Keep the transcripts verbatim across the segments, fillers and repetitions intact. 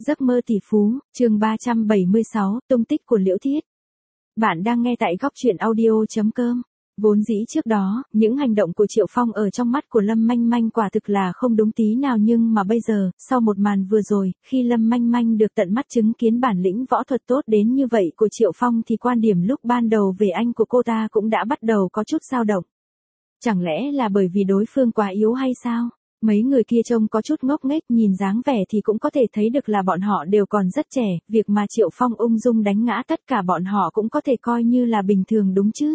Giấc mơ tỷ phú, chương ba trăm bảy mươi sáu, tung tích của Liễu Thiết. Bạn đang nghe tại góc truyện audio.com. Vốn dĩ trước đó, những hành động của Triệu Phong ở trong mắt của Lâm Manh Manh quả thực là không đúng tí nào, nhưng mà bây giờ, sau một màn vừa rồi, khi Lâm Manh Manh được tận mắt chứng kiến bản lĩnh võ thuật tốt đến như vậy của Triệu Phong thì quan điểm lúc ban đầu về anh của cô ta cũng đã bắt đầu có chút dao động. Chẳng lẽ là bởi vì đối phương quá yếu hay sao? Mấy người kia trông có chút ngốc nghếch, nhìn dáng vẻ thì cũng có thể thấy được là bọn họ đều còn rất trẻ, việc mà Triệu Phong ung dung đánh ngã tất cả bọn họ cũng có thể coi như là bình thường đúng chứ.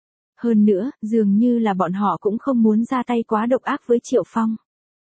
Hơn nữa, dường như là bọn họ cũng không muốn ra tay quá độc ác với Triệu Phong.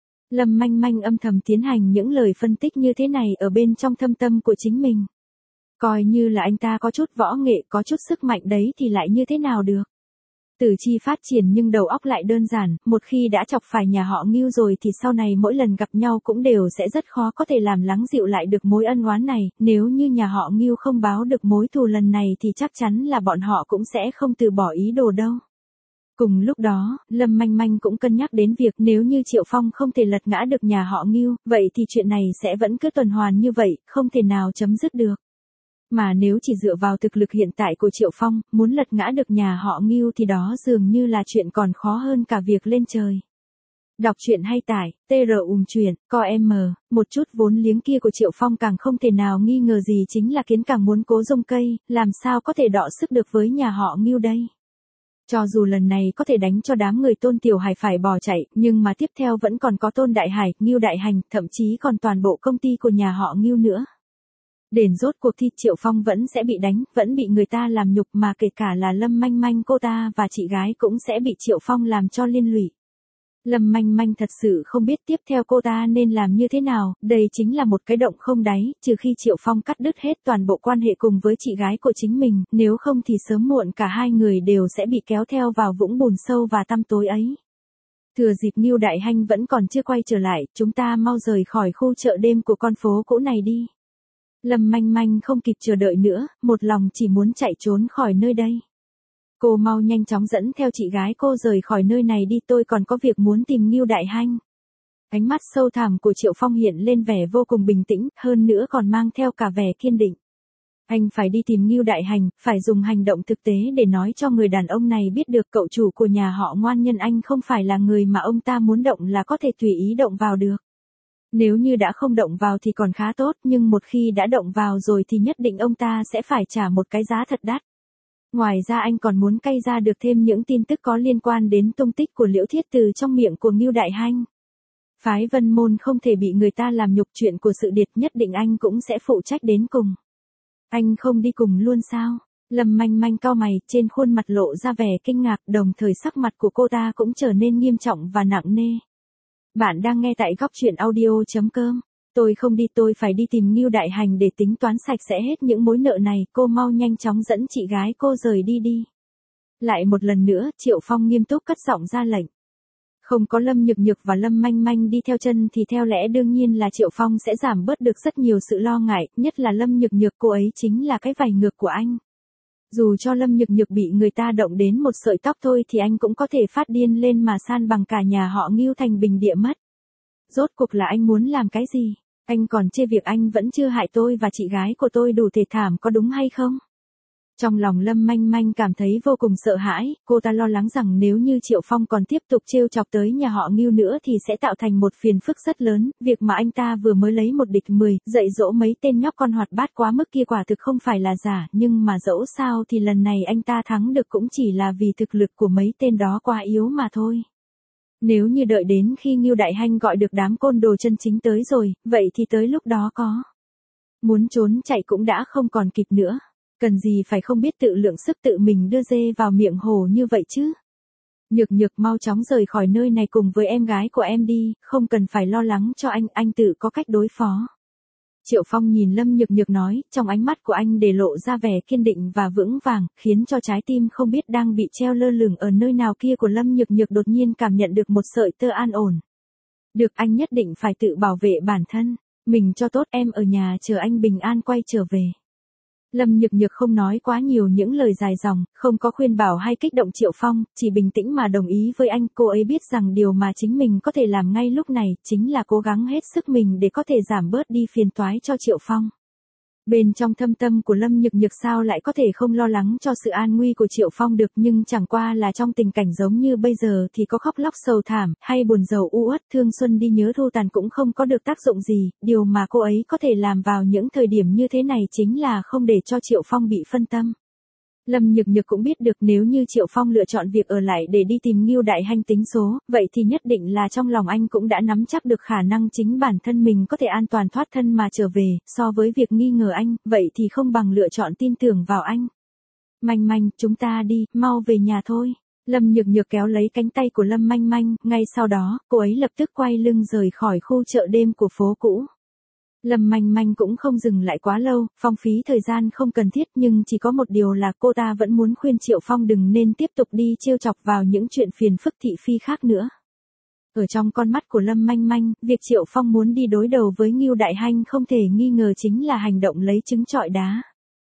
Lâm Manh Manh âm thầm tiến hành những lời phân tích như thế này ở bên trong thâm tâm của chính mình. Coi như là anh ta có chút võ nghệ, có chút sức mạnh đấy thì lại như thế nào được. Tử chi phát triển nhưng đầu óc lại đơn giản, một khi đã chọc phải nhà họ Ngưu rồi thì sau này mỗi lần gặp nhau cũng đều sẽ rất khó có thể làm lắng dịu lại được mối ân oán này, nếu như nhà họ Ngưu không báo được mối thù lần này thì chắc chắn là bọn họ cũng sẽ không từ bỏ ý đồ đâu. Cùng lúc đó, Lâm Manh Manh cũng cân nhắc đến việc nếu như Triệu Phong không thể lật ngã được nhà họ Ngưu, vậy thì chuyện này sẽ vẫn cứ tuần hoàn như vậy, không thể nào chấm dứt được. Mà nếu chỉ dựa vào thực lực hiện tại của Triệu Phong, muốn lật ngã được nhà họ Ngưu thì đó dường như là chuyện còn khó hơn cả việc lên trời. Đọc truyện hay tải, tê rờ ùm truyện, coi em, một chút vốn liếng kia của Triệu Phong càng không thể nào nghi ngờ gì chính là kiến càng muốn cố rông cây, làm sao có thể đọ sức được với nhà họ Ngưu đây. Cho dù lần này có thể đánh cho đám người Tôn Tiểu Hải phải bỏ chạy, nhưng mà tiếp theo vẫn còn có Tôn Đại Hải, Ngưu Đại Hành, thậm chí còn toàn bộ công ty của nhà họ Ngưu nữa. Đến rốt cuộc thì Triệu Phong vẫn sẽ bị đánh, vẫn bị người ta làm nhục, mà kể cả là Lâm Manh Manh cô ta và chị gái cũng sẽ bị Triệu Phong làm cho liên lụy. Lâm Manh Manh thật sự không biết tiếp theo cô ta nên làm như thế nào, đây chính là một cái động không đáy, trừ khi Triệu Phong cắt đứt hết toàn bộ quan hệ cùng với chị gái của chính mình, nếu không thì sớm muộn cả hai người đều sẽ bị kéo theo vào vũng bùn sâu và tăm tối ấy. Thừa dịp Ngưu Đại Hành vẫn còn chưa quay trở lại, chúng ta mau rời khỏi khu chợ đêm của con phố cũ này đi. Lâm Manh Manh không kịp chờ đợi nữa, một lòng chỉ muốn chạy trốn khỏi nơi đây. Cô mau nhanh chóng dẫn theo chị gái cô rời khỏi nơi này đi, tôi còn có việc muốn tìm Ngưu Đại Hành. Ánh mắt sâu thẳm của Triệu Phong hiện lên vẻ vô cùng bình tĩnh, hơn nữa còn mang theo cả vẻ kiên định. Anh phải đi tìm Ngưu Đại Hành, phải dùng hành động thực tế để nói cho người đàn ông này biết được cậu chủ của nhà họ Ngoan Nhân anh không phải là người mà ông ta muốn động là có thể tùy ý động vào được. Nếu như đã không động vào thì còn khá tốt, nhưng một khi đã động vào rồi thì nhất định ông ta sẽ phải trả một cái giá thật đắt. Ngoài ra anh còn muốn cay ra được thêm những tin tức có liên quan đến tung tích của Liễu Thiết từ trong miệng của Ngưu Đại Hành. Phái Vân Môn không thể bị người ta làm nhục, chuyện của sự điệt nhất định anh cũng sẽ phụ trách đến cùng. Anh không đi cùng luôn sao? Lâm Manh Manh cau mày, trên khuôn mặt lộ ra vẻ kinh ngạc, đồng thời sắc mặt của cô ta cũng trở nên nghiêm trọng và nặng nề. Bạn đang nghe tại góc truyện audio.com. Tôi không đi, tôi phải đi tìm Ngưu Đại Hành để tính toán sạch sẽ hết những mối nợ này, cô mau nhanh chóng dẫn chị gái cô rời đi đi. Lại một lần nữa, Triệu Phong nghiêm túc cất giọng ra lệnh. Không có Lâm Nhược Nhược và Lâm Manh Manh đi theo chân thì theo lẽ đương nhiên là Triệu Phong sẽ giảm bớt được rất nhiều sự lo ngại, nhất là Lâm Nhược Nhược, cô ấy chính là cái vảy ngược của anh. Dù cho Lâm Nhược Nhược bị người ta động đến một sợi tóc thôi thì anh cũng có thể phát điên lên mà san bằng cả nhà họ Ngưu thành bình địa mất. Rốt cuộc là anh muốn làm cái gì? Anh còn chê việc anh vẫn chưa hại tôi và chị gái của tôi đủ thê thảm có đúng hay không? Trong lòng Lâm Manh Manh cảm thấy vô cùng sợ hãi, cô ta lo lắng rằng nếu như Triệu Phong còn tiếp tục trêu chọc tới nhà họ Ngưu nữa thì sẽ tạo thành một phiền phức rất lớn, việc mà anh ta vừa mới lấy một địch mười, dạy dỗ mấy tên nhóc con hoạt bát quá mức kia quả thực không phải là giả, nhưng mà dẫu sao thì lần này anh ta thắng được cũng chỉ là vì thực lực của mấy tên đó quá yếu mà thôi. Nếu như đợi đến khi Ngưu Đại Hành gọi được đám côn đồ chân chính tới rồi, vậy thì tới lúc đó có muốn trốn chạy cũng đã không còn kịp nữa. Cần gì phải không biết tự lượng sức tự mình đưa dê vào miệng hổ như vậy chứ. Nhược Nhược mau chóng rời khỏi nơi này cùng với em gái của em đi, không cần phải lo lắng cho anh, anh tự có cách đối phó. Triệu Phong nhìn Lâm Nhược Nhược nói, trong ánh mắt của anh để lộ ra vẻ kiên định và vững vàng, khiến cho trái tim không biết đang bị treo lơ lửng ở nơi nào kia của Lâm Nhược Nhược đột nhiên cảm nhận được một sợi tơ an ổn. Được, anh nhất định phải tự bảo vệ bản thân, mình cho tốt, em ở nhà chờ anh bình an quay trở về. Lâm Nhược Nhược không nói quá nhiều những lời dài dòng, không có khuyên bảo hay kích động Triệu Phong, chỉ bình tĩnh mà đồng ý với anh. Cô ấy biết rằng điều mà chính mình có thể làm ngay lúc này, chính là cố gắng hết sức mình để có thể giảm bớt đi phiền toái cho Triệu Phong. Bên trong thâm tâm của Lâm Nhược Nhược sao lại có thể không lo lắng cho sự an nguy của Triệu Phong được, nhưng chẳng qua là trong tình cảnh giống như bây giờ thì có khóc lóc sầu thảm, hay buồn rầu u uất thương xuân đi nhớ thu tàn cũng không có được tác dụng gì, điều mà cô ấy có thể làm vào những thời điểm như thế này chính là không để cho Triệu Phong bị phân tâm. Lâm Nhược Nhược cũng biết được nếu như Triệu Phong lựa chọn việc ở lại để đi tìm Ngưu Đại Hanh tính số, vậy thì nhất định là trong lòng anh cũng đã nắm chắc được khả năng chính bản thân mình có thể an toàn thoát thân mà trở về, so với việc nghi ngờ anh, vậy thì không bằng lựa chọn tin tưởng vào anh. Manh Manh, chúng ta đi, mau về nhà thôi. Lâm Nhược Nhược kéo lấy cánh tay của Lâm Manh Manh, ngay sau đó, cô ấy lập tức quay lưng rời khỏi khu chợ đêm của phố cũ. Lâm Manh Manh cũng không dừng lại quá lâu, phong phí thời gian không cần thiết, nhưng chỉ có một điều là cô ta vẫn muốn khuyên Triệu Phong đừng nên tiếp tục đi trêu chọc vào những chuyện phiền phức thị phi khác nữa. Ở trong con mắt của Lâm Manh Manh, việc Triệu Phong muốn đi đối đầu với Ngưu Đại Hanh không thể nghi ngờ chính là hành động lấy trứng trọi đá.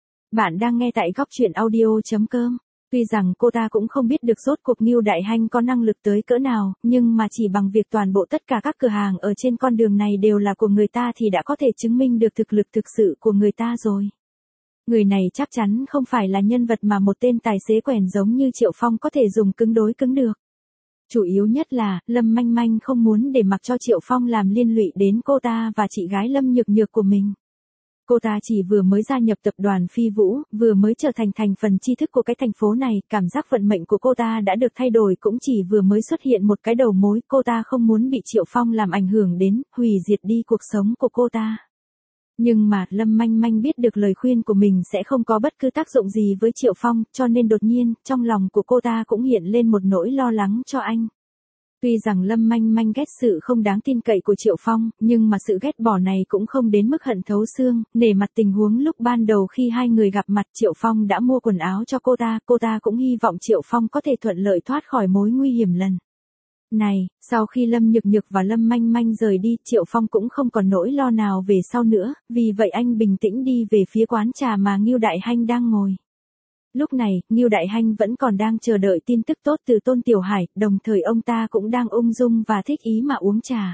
Bạn đang nghe tại góc truyện audio chấm com. Tuy rằng cô ta cũng không biết được rốt cuộc Ngưu Đại Hanh có năng lực tới cỡ nào, nhưng mà chỉ bằng việc toàn bộ tất cả các cửa hàng ở trên con đường này đều là của người ta thì đã có thể chứng minh được thực lực thực sự của người ta rồi. Người này chắc chắn không phải là nhân vật mà một tên tài xế quèn giống như Triệu Phong có thể dùng cứng đối cứng được. Chủ yếu nhất là, Lâm Manh Manh không muốn để mặc cho Triệu Phong làm liên lụy đến cô ta và chị gái Lâm Nhược Nhược của mình. Cô ta chỉ vừa mới gia nhập tập đoàn Phi Vũ, vừa mới trở thành thành phần tri thức của cái thành phố này, cảm giác vận mệnh của cô ta đã được thay đổi, cũng chỉ vừa mới xuất hiện một cái đầu mối, cô ta không muốn bị Triệu Phong làm ảnh hưởng đến, hủy diệt đi cuộc sống của cô ta. Nhưng mà Lâm Manh Manh biết được lời khuyên của mình sẽ không có bất cứ tác dụng gì với Triệu Phong, cho nên đột nhiên, trong lòng của cô ta cũng hiện lên một nỗi lo lắng cho anh. Tuy rằng Lâm Manh Manh ghét sự không đáng tin cậy của Triệu Phong, nhưng mà sự ghét bỏ này cũng không đến mức hận thấu xương, nể mặt tình huống lúc ban đầu khi hai người gặp mặt Triệu Phong đã mua quần áo cho cô ta, cô ta cũng hy vọng Triệu Phong có thể thuận lợi thoát khỏi mối nguy hiểm lần này. Sau khi Lâm Nhược Nhược và Lâm Manh Manh rời đi, Triệu Phong cũng không còn nỗi lo nào về sau nữa, vì vậy anh bình tĩnh đi về phía quán trà mà Ngưu Đại Hanh đang ngồi. Lúc này, Ngưu Đại Hanh vẫn còn đang chờ đợi tin tức tốt từ Tôn Tiểu Hải, đồng thời ông ta cũng đang ung dung và thích ý mà uống trà.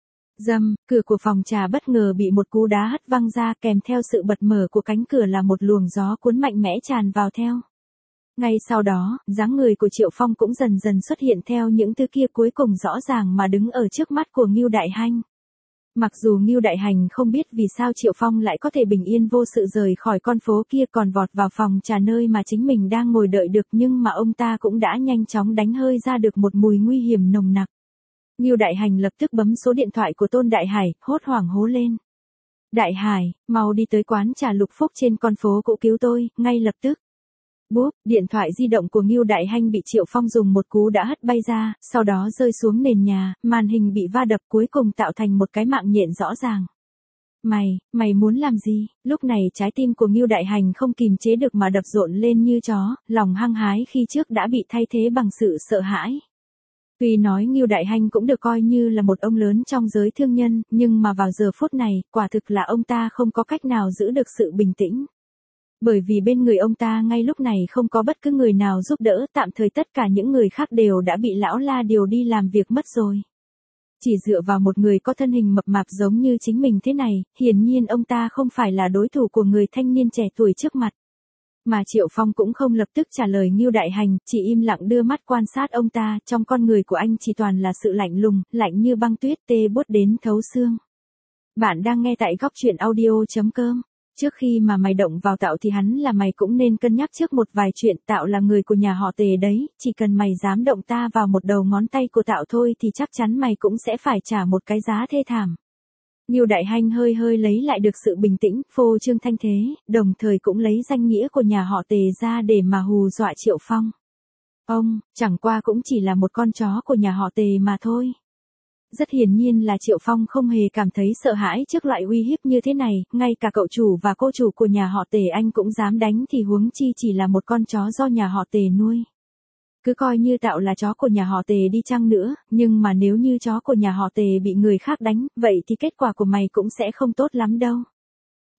Rầm, cửa của phòng trà bất ngờ bị một cú đá hất văng ra, kèm theo sự bật mở của cánh cửa là một luồng gió cuốn mạnh mẽ tràn vào theo. Ngay sau đó, dáng người của Triệu Phong cũng dần dần xuất hiện theo những thứ kia cuối cùng rõ ràng mà đứng ở trước mắt của Ngưu Đại Hanh. Mặc dù Ngưu Đại Hành không biết vì sao Triệu Phong lại có thể bình yên vô sự rời khỏi con phố kia còn vọt vào phòng trà nơi mà chính mình đang ngồi đợi được, nhưng mà ông ta cũng đã nhanh chóng đánh hơi ra được một mùi nguy hiểm nồng nặc. Ngưu Đại Hành lập tức bấm số điện thoại của Tôn Đại Hải, hốt hoảng hô lên. Đại Hải, mau đi tới quán trà Lục Phúc trên con phố cũ cứu tôi, ngay lập tức. Bốp, điện thoại di động của Ngưu Đại Hanh bị Triệu Phong dùng một cú đã hất bay ra, sau đó rơi xuống nền nhà, màn hình bị va đập cuối cùng tạo thành một cái mạng nhện rõ ràng. Mày, mày muốn làm gì? Lúc này trái tim của Ngưu Đại Hành không kìm chế được mà đập rộn lên như chó, lòng hăng hái khi trước đã bị thay thế bằng sự sợ hãi. Tuy nói Ngưu Đại Hanh cũng được coi như là một ông lớn trong giới thương nhân, nhưng mà vào giờ phút này, quả thực là ông ta không có cách nào giữ được sự bình tĩnh. Bởi vì bên người ông ta ngay lúc này không có bất cứ người nào giúp đỡ, tạm thời tất cả những người khác đều đã bị lão La điều đi làm việc mất rồi. Chỉ dựa vào một người có thân hình mập mạp giống như chính mình thế này, hiển nhiên ông ta không phải là đối thủ của người thanh niên trẻ tuổi trước mặt. Mà Triệu Phong cũng không lập tức trả lời Ngưu Đại Hành, chỉ im lặng đưa mắt quan sát ông ta, trong con người của anh chỉ toàn là sự lạnh lùng, lạnh như băng tuyết, tê buốt đến thấu xương. Bạn đang nghe tại góc truyện audio chấm com. Trước khi mà mày động vào Tạo thì hắn là mày cũng nên cân nhắc trước một vài chuyện. Tạo là người của nhà họ Tề đấy, chỉ cần mày dám động ta vào một đầu ngón tay của Tạo thôi thì chắc chắn mày cũng sẽ phải trả một cái giá thê thảm. Ngưu Đại Hanh hơi hơi lấy lại được sự bình tĩnh, phô trương thanh thế, đồng thời cũng lấy danh nghĩa của nhà họ Tề ra để mà hù dọa Triệu Phong. Ông, chẳng qua cũng chỉ là một con chó của nhà họ Tề mà thôi. Rất hiển nhiên là Triệu Phong không hề cảm thấy sợ hãi trước loại uy hiếp như thế này, ngay cả cậu chủ và cô chủ của nhà họ Tề anh cũng dám đánh thì huống chi chỉ là một con chó do nhà họ Tề nuôi. Cứ coi như Tạo là chó của nhà họ Tề đi chăng nữa, nhưng mà nếu như chó của nhà họ Tề bị người khác đánh, vậy thì kết quả của mày cũng sẽ không tốt lắm đâu.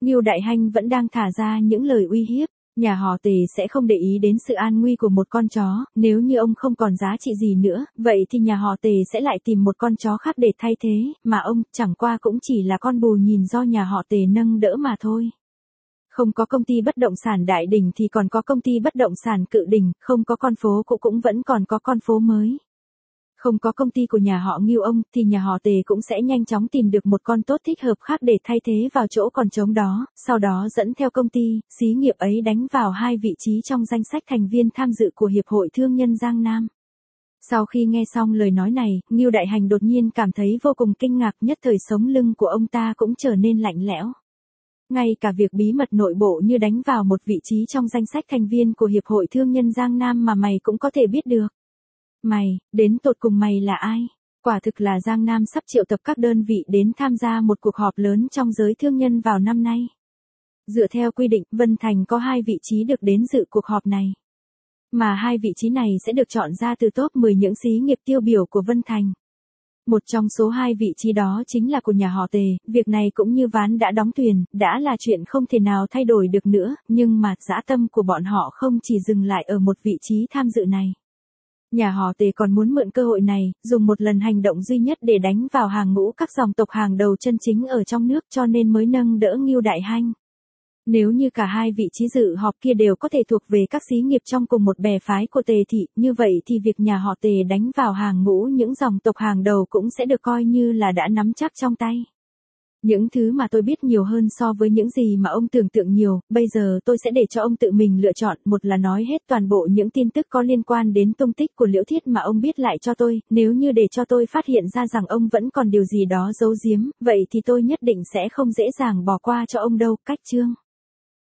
Ngưu Đại Hanh vẫn đang thả ra những lời uy hiếp. Nhà họ Tề sẽ không để ý đến sự an nguy của một con chó, nếu như ông không còn giá trị gì nữa, vậy thì nhà họ Tề sẽ lại tìm một con chó khác để thay thế, mà ông chẳng qua cũng chỉ là con bù nhìn do nhà họ Tề nâng đỡ mà thôi. Không có công ty bất động sản Đại Đình thì còn có công ty bất động sản Cự Đình, không có con phố cũ cũng vẫn còn có con phố mới. Không có công ty của nhà họ Ngưu ông thì nhà họ Tề cũng sẽ nhanh chóng tìm được một con tốt thích hợp khác để thay thế vào chỗ còn trống đó, sau đó dẫn theo công ty, xí nghiệp ấy đánh vào hai vị trí trong danh sách thành viên tham dự của Hiệp hội Thương nhân Giang Nam. Sau khi nghe xong lời nói này, Ngưu Đại Hành đột nhiên cảm thấy vô cùng kinh ngạc, nhất thời sống lưng của ông ta cũng trở nên lạnh lẽo. Ngay cả việc bí mật nội bộ như đánh vào một vị trí trong danh sách thành viên của Hiệp hội Thương nhân Giang Nam mà mày cũng có thể biết được. Mày, đến tột cùng mày là ai? Quả thực là Giang Nam sắp triệu tập các đơn vị đến tham gia một cuộc họp lớn trong giới thương nhân vào năm nay. Dựa theo quy định, Vân Thành có hai vị trí được đến dự cuộc họp này. Mà hai vị trí này sẽ được chọn ra từ top mười những xí nghiệp tiêu biểu của Vân Thành. Một trong số hai vị trí đó chính là của nhà họ Tề, việc này cũng như ván đã đóng thuyền, đã là chuyện không thể nào thay đổi được nữa, nhưng mà dã tâm của bọn họ không chỉ dừng lại ở một vị trí tham dự này. Nhà họ Tề còn muốn mượn cơ hội này, dùng một lần hành động duy nhất để đánh vào hàng ngũ các dòng tộc hàng đầu chân chính ở trong nước, cho nên mới nâng đỡ Ngưu Đại Hanh. Nếu như cả hai vị trí dự họp kia đều có thể thuộc về các xí nghiệp trong cùng một bè phái của Tề thị, như vậy thì việc nhà họ Tề đánh vào hàng ngũ những dòng tộc hàng đầu cũng sẽ được coi như là đã nắm chắc trong tay. Những thứ mà tôi biết nhiều hơn so với những gì mà ông tưởng tượng nhiều, bây giờ tôi sẽ để cho ông tự mình lựa chọn, một là nói hết toàn bộ những tin tức có liên quan đến tung tích của Liễu Thiết mà ông biết lại cho tôi, nếu như để cho tôi phát hiện ra rằng ông vẫn còn điều gì đó giấu giếm, vậy thì tôi nhất định sẽ không dễ dàng bỏ qua cho ông đâu. Cách chương